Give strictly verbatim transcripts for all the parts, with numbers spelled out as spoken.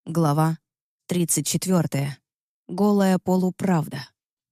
Глава тридцать четвёртая. Голая полуправда.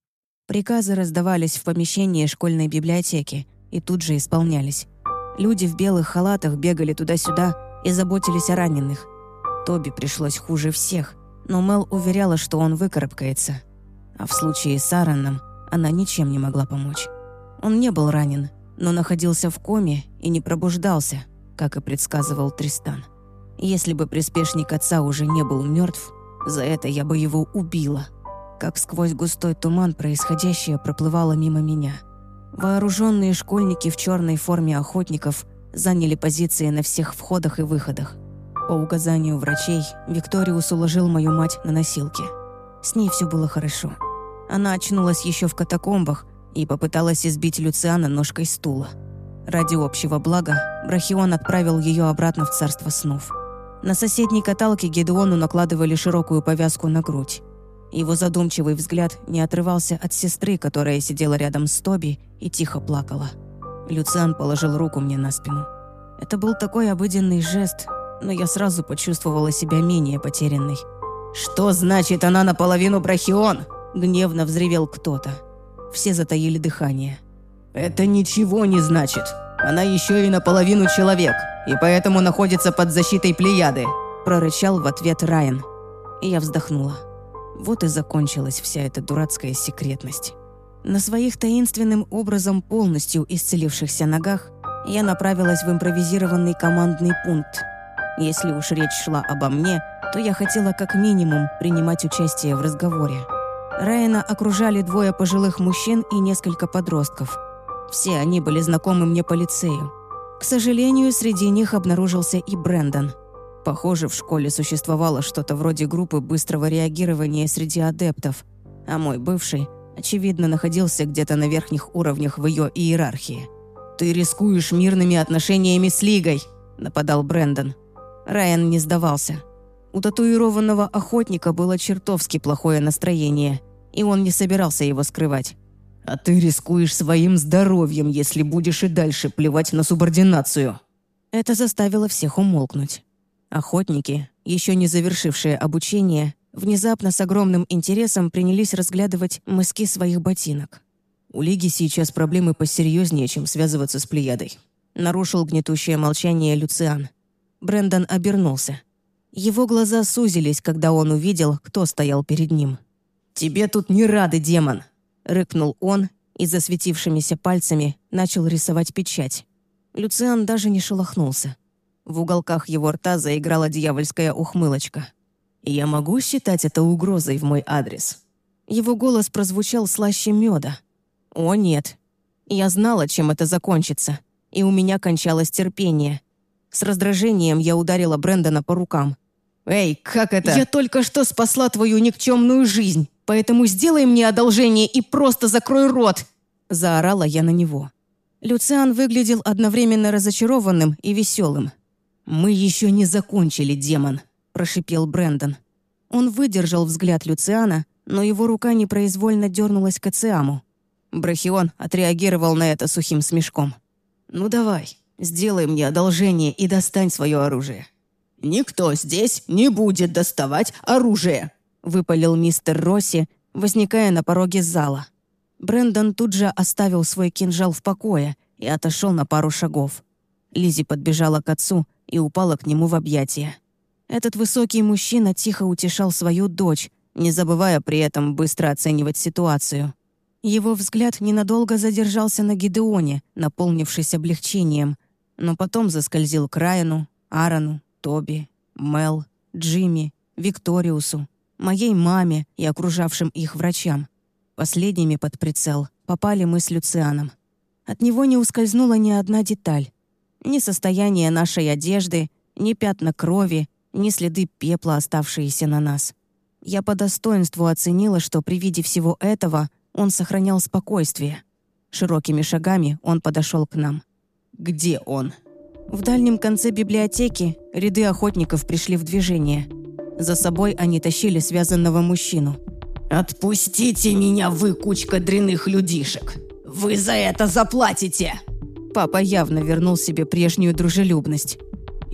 Приказы раздавались в помещении школьной библиотеки и тут же исполнялись. Люди в белых халатах бегали туда-сюда и заботились о раненых. Тоби пришлось хуже всех, но Мел уверяла, что он выкарабкается. А в случае с Аароном она ничем не могла помочь. Он не был ранен, но находился в коме и не пробуждался, как и предсказывал Тристан. Если бы приспешник отца уже не был мертв, за это я бы его убила. Как сквозь густой туман происходящее проплывало мимо меня. Вооруженные школьники в черной форме охотников заняли позиции на всех входах и выходах. По указанию врачей, Викториус уложил мою мать на носилки. С ней все было хорошо. Она очнулась еще в катакомбах и попыталась избить Люциана ножкой стула. Ради общего блага Брахион отправил ее обратно в царство снов. На соседней каталке Гедеону накладывали широкую повязку на грудь. Его задумчивый взгляд не отрывался от сестры, которая сидела рядом с Тоби и тихо плакала. Люциан положил руку мне на спину. Это был такой обыденный жест, но я сразу почувствовала себя менее потерянной. «Что значит она наполовину Брахион?» – гневно взревел кто-то. Все затаили дыхание. «Это ничего не значит. Она еще и наполовину человек, и поэтому находится под защитой Плеяды», – прорычал в ответ Райан. И я вздохнула. Вот и закончилась вся эта дурацкая секретность. На своих таинственным образом полностью исцелившихся ногах я направилась в импровизированный командный пункт. Если уж речь шла обо мне, то я хотела как минимум принимать участие в разговоре. Райана окружали двое пожилых мужчин и несколько подростков. Все они были знакомы мне по лицею. К сожалению, среди них обнаружился и Брэндон. Похоже, в школе существовало что-то вроде группы быстрого реагирования среди адептов, а мой бывший, очевидно, находился где-то на верхних уровнях в ее иерархии. «Ты рискуешь мирными отношениями с Лигой», – нападал Брэндон. Райан не сдавался. У татуированного охотника было чертовски плохое настроение, и он не собирался его скрывать. «А ты рискуешь своим здоровьем, если будешь и дальше плевать на субординацию». Это заставило всех умолкнуть. Охотники, еще не завершившие обучение, внезапно с огромным интересом принялись разглядывать мыски своих ботинок. «У Лиги сейчас проблемы посерьезнее, чем связываться с Плеядой», — нарушил гнетущее молчание Люциан. Брэндон обернулся. Его глаза сузились, когда он увидел, кто стоял перед ним. «Тебе тут не рады, демон!» — рыкнул он и засветившимися пальцами начал рисовать печать. Люциан даже не шелохнулся. В уголках его рта заиграла дьявольская ухмылочка. «Я могу считать это угрозой в мой адрес?» Его голос прозвучал слаще меда. «О, нет. Я знала, чем это закончится, и у меня кончалось терпение. С раздражением я ударила Брэндона по рукам. «Эй, как это?» «Я только что спасла твою никчемную жизнь, поэтому сделай мне одолжение и просто закрой рот!» Заорала я на него. Люциан выглядел одновременно разочарованным и веселым. «Мы еще не закончили, демон», – прошипел Брэндон. Он выдержал взгляд Люциана, но его рука непроизвольно дернулась к Эциаму. Брахион отреагировал на это сухим смешком. «Ну давай, сделай мне одолжение и достань свое оружие». «Никто здесь не будет доставать оружие», – выпалил мистер Росси, возникая на пороге зала. Брэндон тут же оставил свой кинжал в покое и отошел на пару шагов. Лиззи подбежала к отцу и упала к нему в объятия. Этот высокий мужчина тихо утешал свою дочь, не забывая при этом быстро оценивать ситуацию. Его взгляд ненадолго задержался на Гедеоне, наполнившись облегчением, но потом заскользил к Райану, Аарону, Тоби, Мел, Джимми, Викториусу, моей маме и окружавшим их врачам. Последними под прицел попали мы с Люцианом. От него не ускользнула ни одна деталь. Ни состояние нашей одежды, ни пятна крови, ни следы пепла, оставшиеся на нас. Я по достоинству оценила, что при виде всего этого он сохранял спокойствие. Широкими шагами он подошел к нам. «Где он?» В дальнем конце библиотеки ряды охотников пришли в движение. За собой они тащили связанного мужчину. «Отпустите меня, вы, кучка дрянных людишек! Вы за это заплатите!» Папа явно вернул себе прежнюю дружелюбность.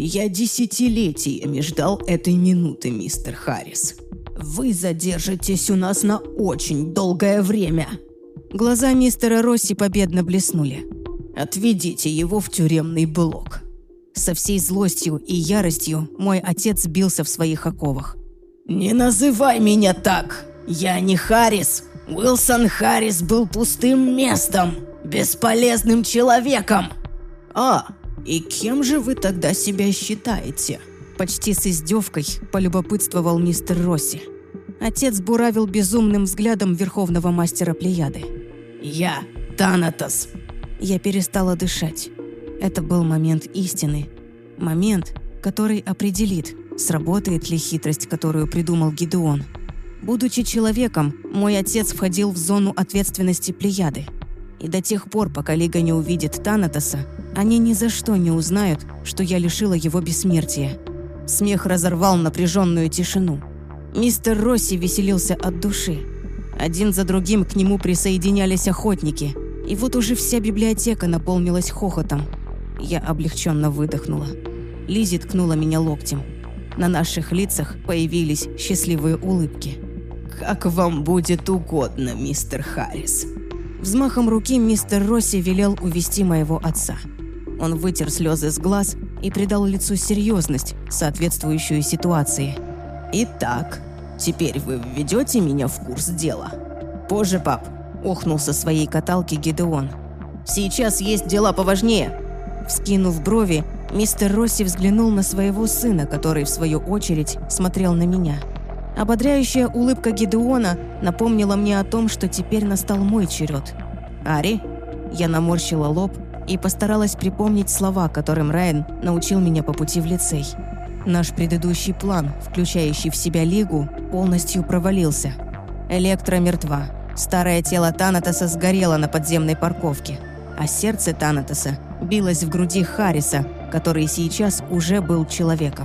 Я десятилетиями ждал этой минуты, мистер Харрис. Вы задержитесь у нас на очень долгое время». Глаза мистера Росси победно блеснули. «Отведите его в тюремный блок». Со всей злостью и яростью мой отец бился в своих оковах. «Не называй меня так! Я не Харрис! Уилсон Харрис был пустым местом, бесполезным человеком!» «А, и кем же вы тогда себя считаете?» Почти с издевкой полюбопытствовал мистер Росси. Отец буравил безумным взглядом верховного мастера Плеяды. «Я Танатос». Я перестала дышать. Это был момент истины. Момент, который определит, сработает ли хитрость, которую придумал Гидеон. Будучи человеком, мой отец входил в зону ответственности Плеяды. И до тех пор, пока Лига не увидит Танатоса, они ни за что не узнают, что я лишила его бессмертия. Смех разорвал напряженную тишину. Мистер Росси веселился от души. Один за другим к нему присоединялись охотники. И вот уже вся библиотека наполнилась хохотом. Я облегченно выдохнула. Лиззи ткнула меня локтем. На наших лицах появились счастливые улыбки. «Как вам будет угодно, мистер Харрис». Взмахом руки мистер Росси велел увести моего отца. Он вытер слезы с глаз и придал лицу серьезность, соответствующую ситуации. «Итак, теперь вы введете меня в курс дела?» «Позже, пап», – охнул со своей каталки Гидеон. «Сейчас есть дела поважнее». Вскинув брови, мистер Росси взглянул на своего сына, который, в свою очередь, смотрел на меня. Ободряющая улыбка Гидеона напомнила мне о том, что теперь настал мой черед. «Ари?» Я наморщила лоб и постаралась припомнить слова, которым Райан научил меня по пути в лицей. Наш предыдущий план, включающий в себя Лигу, полностью провалился. Электра мертва. Старое тело Танатоса сгорело на подземной парковке, а сердце Танатоса билось в груди Харриса, который сейчас уже был человеком.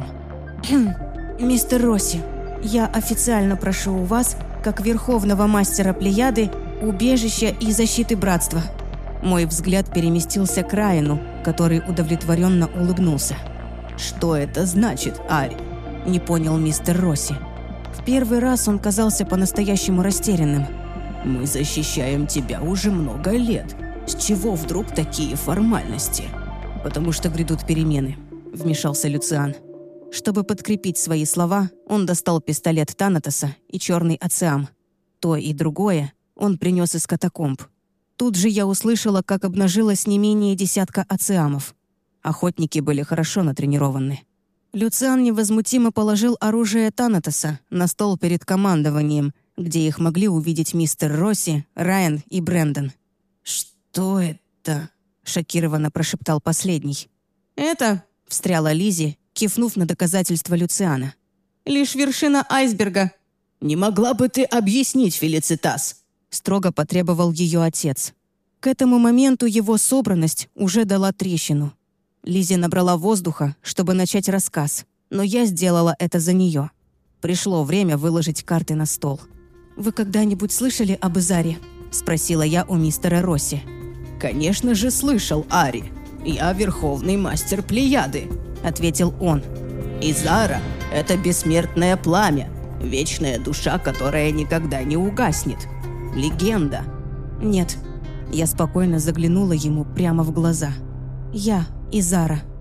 «Мистер Росси, я официально прошу у вас, как верховного мастера Плеяды, убежища и защиты братства». Мой взгляд переместился к Райану, который удовлетворенно улыбнулся. «Что это значит, Ари?» – не понял мистер Росси. В первый раз он казался по-настоящему растерянным. «Мы защищаем тебя уже много лет. С чего вдруг такие формальности?» «Потому что грядут перемены», – вмешался Люциан. Чтобы подкрепить свои слова, он достал пистолет Танатоса и черный ациам. То и другое он принес из катакомб. Тут же я услышала, как обнажилось не менее десятка ациамов. Охотники были хорошо натренированы. Люциан невозмутимо положил оружие Танатоса на стол перед командованием, где их могли увидеть мистер Росси, Райан и Брэндон. «Что это?» – шокированно прошептал последний. «Это», – встряла Лиззи, кивнув на доказательства Люциана. «Лишь вершина айсберга». «Не могла бы ты объяснить, Фелицитас?» – строго потребовал ее отец. К этому моменту его собранность уже дала трещину. Лиззи набрала воздуха, чтобы начать рассказ, но я сделала это за нее. Пришло время выложить карты на стол. «Вы когда-нибудь слышали об Изаре?» – спросила я у мистера Росси. «Конечно же слышал, Ари. Я верховный мастер Плеяды», – ответил он. «Изара – это бессмертное пламя, вечная душа, которая никогда не угаснет. Легенда». «Нет». Я спокойно заглянула ему прямо в глаза. «Я Изара».